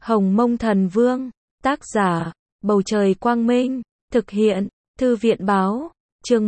Hồng Mông Thần Vương, tác giả, Bầu Trời Quang Minh, thực hiện, Thư viện Báo, chương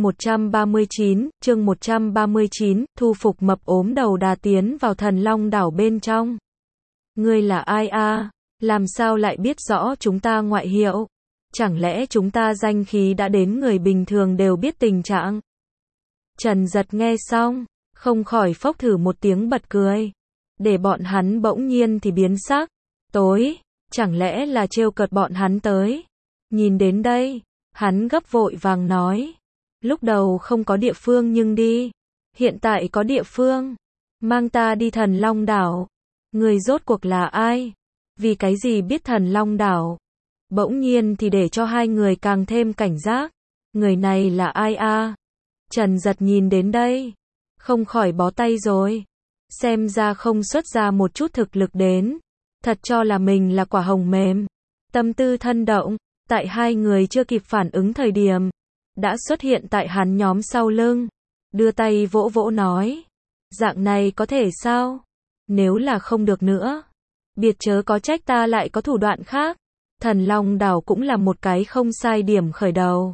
139, thu phục mập ốm đầu đà tiến vào Thần Long đảo bên trong. Ngươi là ai a? Làm sao lại biết rõ chúng ta ngoại hiệu? Chẳng lẽ chúng ta danh khí đã đến người bình thường đều biết tình trạng? Trần Giật nghe xong, không khỏi phốc thử một tiếng bật cười. Để bọn hắn bỗng nhiên thì biến sắc. Tối, chẳng lẽ là trêu cợt bọn hắn tới? Nhìn đến đây, hắn gấp vội vàng nói. Lúc đầu không có địa phương nhưng đi. Hiện tại có địa phương. Mang ta đi Thần Long đảo. Người rốt cuộc là ai? Vì cái gì biết Thần Long đảo? Bỗng nhiên thì để cho hai người càng thêm cảnh giác. Người này là ai a? Trần Giật nhìn đến đây, không khỏi bó tay rồi. Xem ra không xuất ra một chút thực lực đến. Thật cho là mình là quả hồng mềm. Tâm tư thân động, tại hai người chưa kịp phản ứng thời điểm, đã xuất hiện tại hắn nhóm sau lưng. Đưa tay vỗ vỗ nói. Dạng này có thể sao? Nếu là không được nữa, biệt chớ có trách ta lại có thủ đoạn khác. Thần Long đảo cũng là một cái không sai điểm khởi đầu.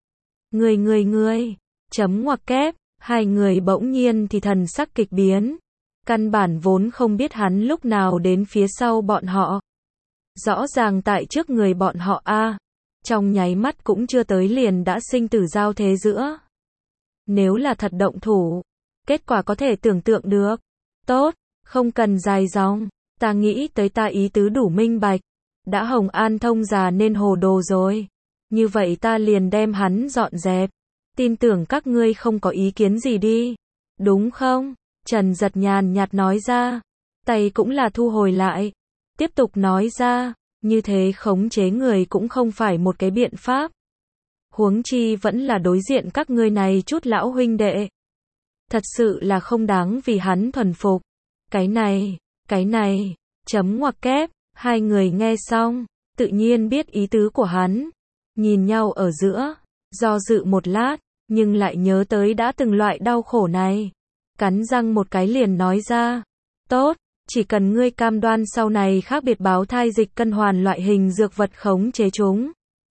Ngươi, chấm ngoặc kép, hai người bỗng nhiên thì thần sắc kịch biến. Căn bản vốn không biết hắn lúc nào đến phía sau bọn họ. Rõ ràng tại trước người bọn họ a, trong nháy mắt cũng chưa tới liền đã sinh tử giao thế giữa. Nếu là thật động thủ, kết quả có thể tưởng tượng được. Tốt, không cần dài dòng, ta nghĩ tới ta ý tứ đủ minh bạch. Đã Hồng An thông già nên hồ đồ rồi. Như vậy ta liền đem hắn dọn dẹp. Tin tưởng các ngươi không có ý kiến gì đi. Đúng không? Trần Giật nhàn nhạt nói ra. Tay cũng là thu hồi lại. Tiếp tục nói ra. Như thế khống chế người cũng không phải một cái biện pháp. Huống chi vẫn là đối diện các ngươi này chút lão huynh đệ. Thật sự là không đáng vì hắn thuần phục. Cái này, chấm ngoặc kép. Hai người nghe xong, tự nhiên biết ý tứ của hắn. Nhìn nhau ở giữa, do dự một lát, nhưng lại nhớ tới đã từng loại đau khổ này. Cắn răng một cái liền nói ra. Tốt, chỉ cần ngươi cam đoan sau này khác biệt báo thai dịch cân hoàn loại hình dược vật khống chế chúng.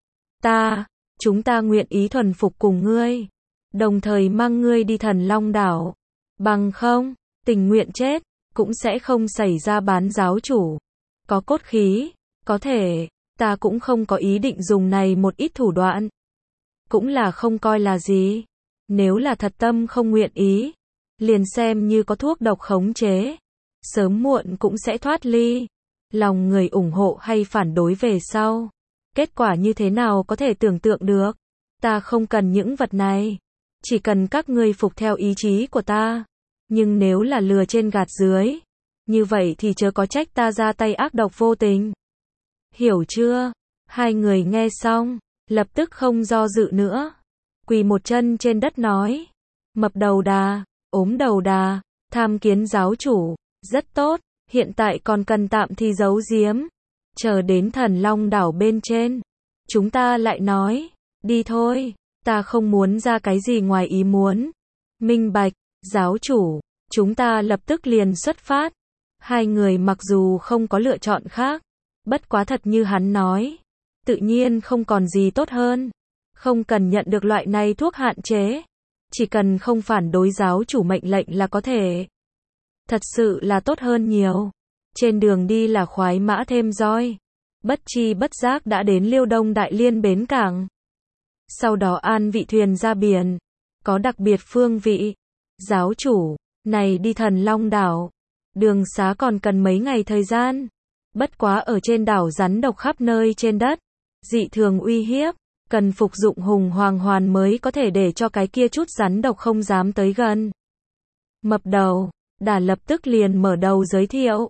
Chúng ta nguyện ý thuần phục cùng ngươi. Đồng thời mang ngươi đi Thần Long đảo. Bằng không, tình nguyện chết, cũng sẽ không xảy ra bán giáo chủ. Có cốt khí, có thể, ta cũng không có ý định dùng này một ít thủ đoạn. Cũng là không coi là gì. Nếu là thật tâm không nguyện ý, liền xem như có thuốc độc khống chế. Sớm muộn cũng sẽ thoát ly. Lòng người ủng hộ hay phản đối về sau. Kết quả như thế nào có thể tưởng tượng được. Ta không cần những vật này. Chỉ cần các ngươi phục theo ý chí của ta. Nhưng nếu là lừa trên gạt dưới, như vậy thì chớ có trách ta ra tay ác độc vô tình. Hiểu chưa? Hai người nghe xong, lập tức không do dự nữa. Quỳ một chân trên đất nói. Mập đầu đà, ốm đầu đà, tham kiến giáo chủ. Rất tốt, hiện tại còn cần tạm thì giấu giếm. Chờ đến Thần Long đảo bên trên. Chúng ta lại nói. Đi thôi, ta không muốn ra cái gì ngoài ý muốn. Minh bạch, giáo chủ, chúng ta lập tức liền xuất phát. Hai người mặc dù không có lựa chọn khác, bất quá thật như hắn nói, tự nhiên không còn gì tốt hơn. Không cần nhận được loại này thuốc hạn chế, chỉ cần không phản đối giáo chủ mệnh lệnh là có thể. Thật sự là tốt hơn nhiều. Trên đường đi là khoái mã thêm roi. Bất chi bất giác đã đến Liêu Đông Đại Liên bến cảng. Sau đó an vị thuyền ra biển. Có đặc biệt phương vị. Giáo chủ, này đi Thần Long đảo. Đường xá còn cần mấy ngày thời gian. Bất quá ở trên đảo rắn độc khắp nơi trên đất. Dị thường uy hiếp. Cần phục dụng hùng hoàng hoàn mới có thể để cho cái kia chút rắn độc không dám tới gần. Mập đầu đà lập tức liền mở đầu giới thiệu.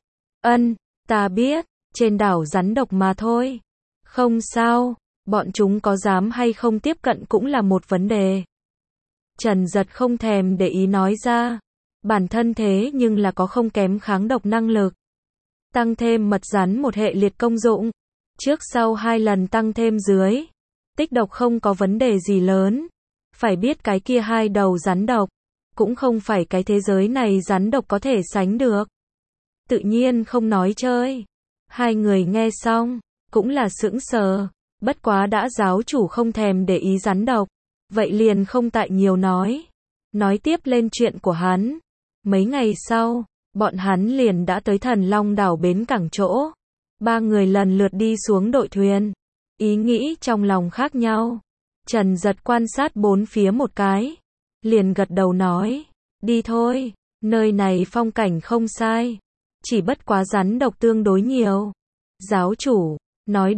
Ta biết, trên đảo rắn độc mà thôi. Không sao, bọn chúng có dám hay không tiếp cận cũng là một vấn đề. Trần Giật không thèm để ý nói ra. Bản thân thế nhưng là có không kém kháng độc năng lực. Tăng thêm mật rắn một hệ liệt công dụng. Trước sau 2 lần tăng thêm dưới. Tích độc không có vấn đề gì lớn. Phải biết cái kia 2 đầu rắn độc. Cũng không phải cái thế giới này rắn độc có thể sánh được. Tự nhiên không nói chơi. Hai người nghe xong, cũng là sững sờ, bất quá đã giáo chủ không thèm để ý rắn độc, vậy liền không tại nhiều nói tiếp lên chuyện của hắn. Mấy ngày sau, bọn hắn liền đã tới Thần Long đảo bến cảng chỗ. Ba người lần lượt đi xuống đội thuyền, ý nghĩ trong lòng khác nhau. Trần Giật quan sát bốn phía một cái, liền gật đầu nói, đi thôi, nơi này phong cảnh không sai, chỉ bất quá rắn độc tương đối nhiều. Giáo chủ, nói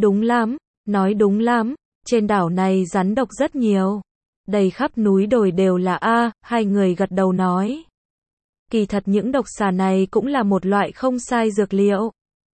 đúng lắm, trên đảo này rắn độc rất nhiều, đầy khắp núi đồi đều là hai người gật đầu nói. Kỳ thật những độc xà này cũng là một loại không sai dược liệu.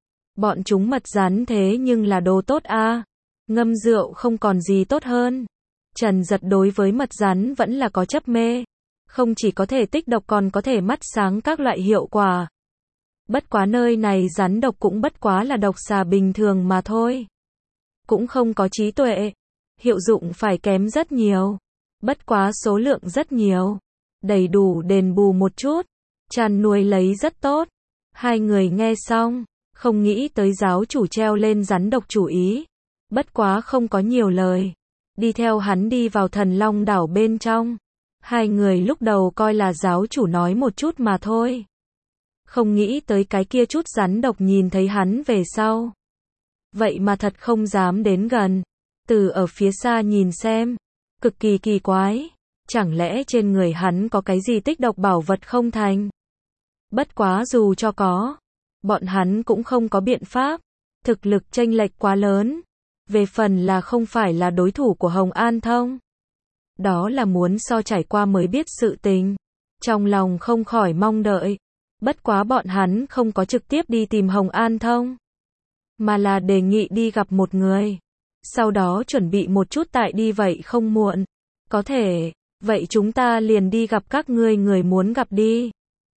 Bọn chúng mật rắn thế nhưng là đồ tốt ngâm rượu không còn gì tốt hơn. Trần Giật đối với mật rắn vẫn là có chấp mê, không chỉ có thể tích độc còn có thể mắt sáng các loại hiệu quả. Bất quá nơi này rắn độc cũng bất quá là độc xà bình thường mà thôi. Cũng không có trí tuệ, hiệu dụng phải kém rất nhiều. Bất quá số lượng rất nhiều, đầy đủ đền bù một chút, chăn nuôi lấy rất tốt. Hai người nghe xong, không nghĩ tới giáo chủ treo lên rắn độc chủ ý. Bất quá không có nhiều lời, đi theo hắn đi vào Thần Long đảo bên trong. Hai người lúc đầu coi là giáo chủ nói một chút mà thôi, không nghĩ tới cái kia chút rắn độc nhìn thấy hắn về sau, vậy mà thật không dám đến gần, từ ở phía xa nhìn xem, cực kỳ kỳ quái, chẳng lẽ trên người hắn có cái gì tích độc bảo vật không thành? Bất quá dù cho có, bọn hắn cũng không có biện pháp, thực lực chênh lệch quá lớn, về phần là không phải là đối thủ của Hồng An Thông. Đó là muốn so trải qua mới biết sự tình, trong lòng không khỏi mong đợi. Bất quá bọn hắn không có trực tiếp đi tìm Hồng An Thông, mà là đề nghị đi gặp một người, sau đó chuẩn bị một chút tại đi vậy không muộn. Có thể, vậy chúng ta liền đi gặp các ngươi người muốn gặp đi.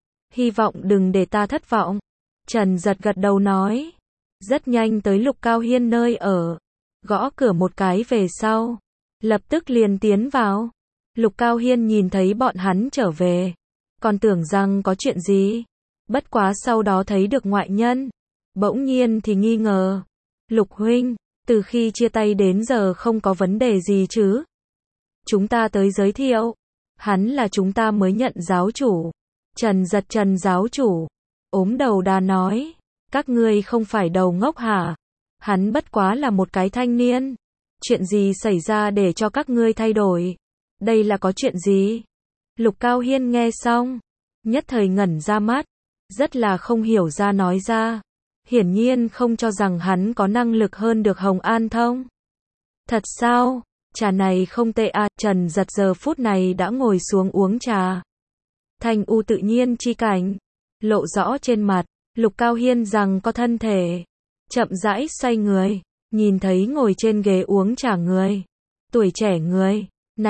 Hy vọng đừng để ta thất vọng. Trần Giật gật đầu nói. Rất nhanh tới Lục Cao Hiên nơi ở, gõ cửa một cái về sau, lập tức liền tiến vào. Lục Cao Hiên nhìn thấy bọn hắn trở về, còn tưởng rằng có chuyện gì. Bất quá sau đó thấy được ngoại nhân, bỗng nhiên thì nghi ngờ. Lục huynh, từ khi chia tay đến giờ không có vấn đề gì chứ? Chúng ta tới giới thiệu, hắn là chúng ta mới nhận giáo chủ. Trần Giật Trần giáo chủ, ốm đầu đà nói, các ngươi không phải đầu ngốc hả? Hắn bất quá là một cái thanh niên. Chuyện gì xảy ra để cho các ngươi thay đổi? Đây là có chuyện gì? Lục Cao Hiên nghe xong, nhất thời ngẩn ra mắt, rất là không hiểu ra nói ra. Hiển nhiên không cho rằng hắn có năng lực hơn được Hồng An Thông. Thật sao? Trà này không tệ Trần Giật giờ phút này đã ngồi xuống uống trà. Thanh u tự nhiên chi cảnh, lộ rõ trên mặt. Lục Cao Hiên rằng có thân thể, chậm rãi xoay người, nhìn thấy ngồi trên ghế uống trà người, tuổi trẻ người,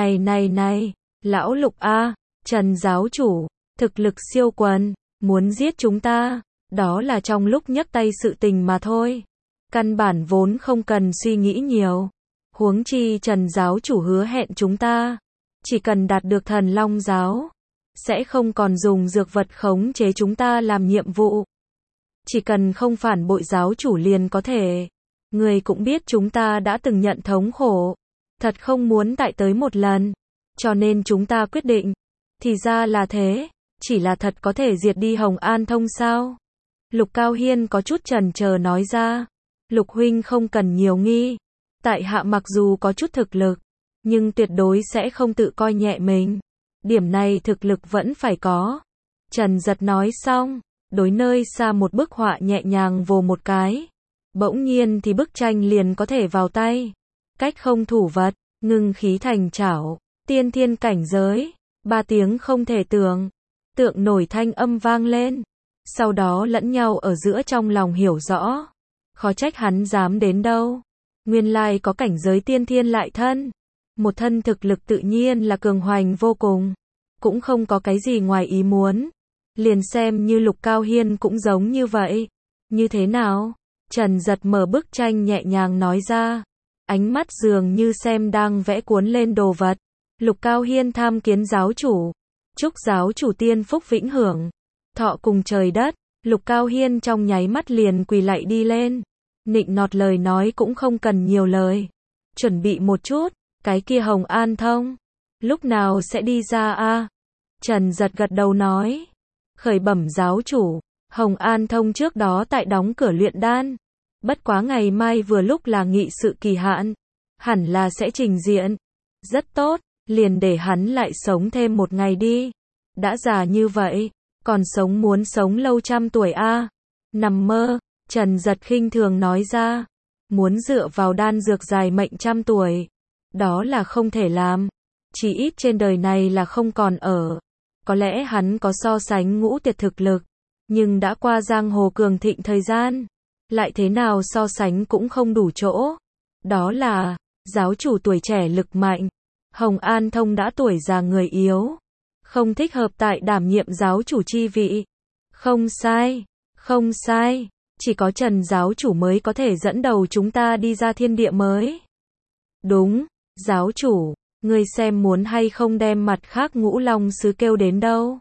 này, lão Lục Trần giáo chủ, thực lực siêu quần, muốn giết chúng ta, đó là trong lúc nhấc tay sự tình mà thôi, căn bản vốn không cần suy nghĩ nhiều, huống chi Trần giáo chủ hứa hẹn chúng ta, chỉ cần đạt được Thần Long giáo, sẽ không còn dùng dược vật khống chế chúng ta làm nhiệm vụ. Chỉ cần không phản bội giáo chủ liền có thể. Người cũng biết chúng ta đã từng nhận thống khổ, thật không muốn tại tới một lần, cho nên chúng ta quyết định. Thì ra là thế, chỉ là thật có thể diệt đi Hồng An Thông sao? Lục Cao Hiên có chút chần chờ nói ra. Lục huynh không cần nhiều nghi, tại hạ mặc dù có chút thực lực, nhưng tuyệt đối sẽ không tự coi nhẹ mình. Điểm này thực lực vẫn phải có. Trần Giật nói xong, đối nơi xa một bức họa nhẹ nhàng vồ một cái. Bỗng nhiên thì bức tranh liền có thể vào tay. Cách không thủ vật, ngưng khí thành chảo, tiên thiên cảnh giới. 3 tiếng không thể tưởng. Tượng nổi thanh âm vang lên. Sau đó lẫn nhau ở giữa trong lòng hiểu rõ. Khó trách hắn dám đến đâu. Nguyên lai có cảnh giới tiên thiên lại thân. Một thân thực lực tự nhiên là cường hoành vô cùng. Cũng không có cái gì ngoài ý muốn. Liền xem như Lục Cao Hiên cũng giống như vậy. Như thế nào? Trần Giật mở bức tranh nhẹ nhàng nói ra. Ánh mắt dường như xem đang vẽ cuốn lên đồ vật. Lục Cao Hiên tham kiến giáo chủ. Chúc giáo chủ tiên phúc vĩnh hưởng. Thọ cùng trời đất. Lục Cao Hiên trong nháy mắt liền quỳ lạy đi lên. Nịnh nọt lời nói cũng không cần nhiều lời. Chuẩn bị một chút, cái kia Hồng An Thông, lúc nào sẽ đi ra a? Trần Giật gật đầu nói. Khởi bẩm giáo chủ, Hồng An Thông trước đó tại đóng cửa luyện đan. Bất quá ngày mai vừa lúc là nghị sự kỳ hạn, hẳn là sẽ trình diện. Rất tốt, liền để hắn lại sống thêm một ngày đi. Đã già như vậy, còn sống muốn sống lâu trăm tuổi a? Nằm mơ, Trần Giật khinh thường nói ra. Muốn dựa vào đan dược dài mệnh trăm tuổi, đó là không thể làm. Chỉ ít trên đời này là không còn ở. Có lẽ hắn có so sánh ngũ tuyệt thực lực, nhưng đã qua giang hồ cường thịnh thời gian, lại thế nào so sánh cũng không đủ chỗ. Đó là, giáo chủ tuổi trẻ lực mạnh, Hồng An Thông đã tuổi già người yếu, không thích hợp tại đảm nhiệm giáo chủ chi vị. Không sai, không sai, chỉ có Trần giáo chủ mới có thể dẫn đầu chúng ta đi ra thiên địa mới. Đúng, giáo chủ, ngươi xem muốn hay không đem mặt khác Ngũ Long sứ kêu đến đâu.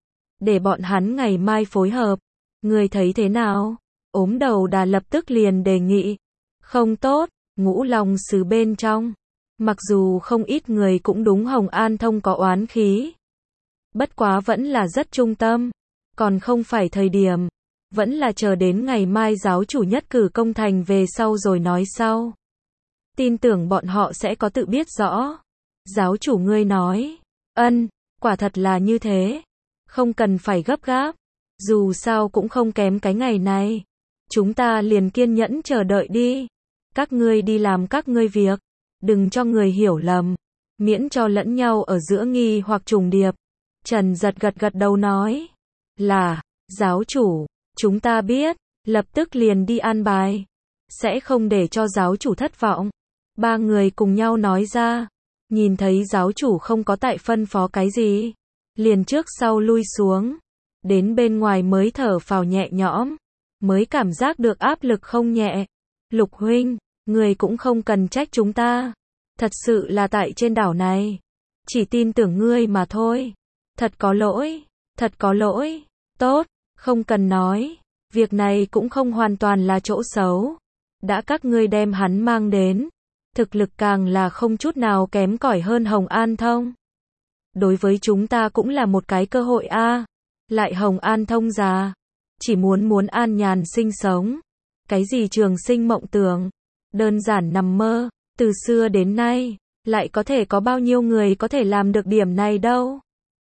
Để bọn hắn ngày mai phối hợp, ngươi thấy thế nào? Ốm Đầu Đà lập tức liền đề nghị. Không tốt, Ngũ Long sứ bên trong, mặc dù không ít người cũng đúng Hồng An Thông có oán khí, bất quá vẫn là rất trung tâm, còn không phải thời điểm, vẫn là chờ đến ngày mai giáo chủ nhất cử công thành về sau rồi nói sau. Tin tưởng bọn họ sẽ có tự biết rõ. Giáo chủ ngươi nói, ân, quả thật là như thế, không cần phải gấp gáp, dù sao cũng không kém cái ngày này, chúng ta liền kiên nhẫn chờ đợi đi. Các ngươi đi làm các ngươi việc, đừng cho người hiểu lầm, miễn cho lẫn nhau ở giữa nghi hoặc trùng điệp. Trần Giật gật gật đầu nói, là, giáo chủ, chúng ta biết, lập tức liền đi an bài, sẽ không để cho giáo chủ thất vọng. Ba người cùng nhau nói ra, nhìn thấy giáo chủ không có tại phân phó cái gì, liền trước sau lui xuống, đến bên ngoài mới thở phào nhẹ nhõm, mới cảm giác được áp lực không nhẹ. Lục huynh, người cũng không cần trách chúng ta, thật sự là tại trên đảo này, chỉ tin tưởng ngươi mà thôi. Thật có lỗi, thật có lỗi. Tốt, không cần nói, việc này cũng không hoàn toàn là chỗ xấu. Đã các ngươi đem hắn mang đến, thực lực càng là không chút nào kém cỏi hơn Hồng An Thông. Đối với chúng ta cũng là một cái cơ hội a. Lại Hồng An Thông già, chỉ muốn an nhàn sinh sống. Cái gì trường sinh mộng tưởng, đơn giản nằm mơ, từ xưa đến nay, lại có thể có bao nhiêu người có thể làm được điểm này đâu.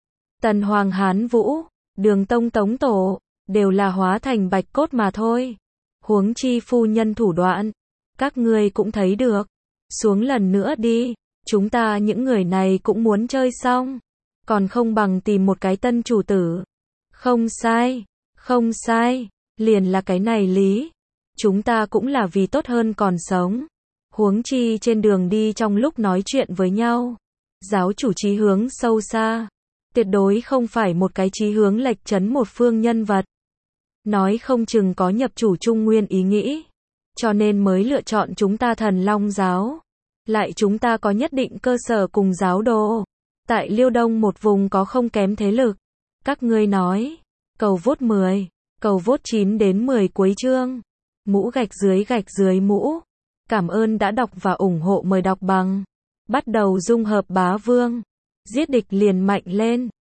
Tần Hoàng Hán Vũ, Đường Tông Tống Tổ, đều là hóa thành bạch cốt mà thôi. Huống chi phu nhân thủ đoạn, các ngươi cũng thấy được. Xuống lần nữa đi, chúng ta những người này cũng muốn chơi xong, còn không bằng tìm một cái tân chủ tử. Không sai, không sai, liền là cái này lý. Chúng ta cũng là vì tốt hơn còn sống. Huống chi trên đường đi trong lúc nói chuyện với nhau, giáo chủ chí hướng sâu xa, tuyệt đối không phải một cái chí hướng lệch chấn một phương nhân vật. Nói không chừng có nhập chủ Trung Nguyên ý nghĩ, cho nên mới lựa chọn chúng ta Thần Long giáo. Lại chúng ta có nhất định cơ sở cùng giáo đồ, tại Liêu Đông một vùng có không kém thế lực. Các ngươi nói, cầu vote 10, cầu vote 9 đến 10 cuối chương. Mũ gạch dưới mũ. Cảm ơn đã đọc và ủng hộ, mời đọc bằng. Bắt đầu dung hợp bá vương. Giết địch liền mạnh lên.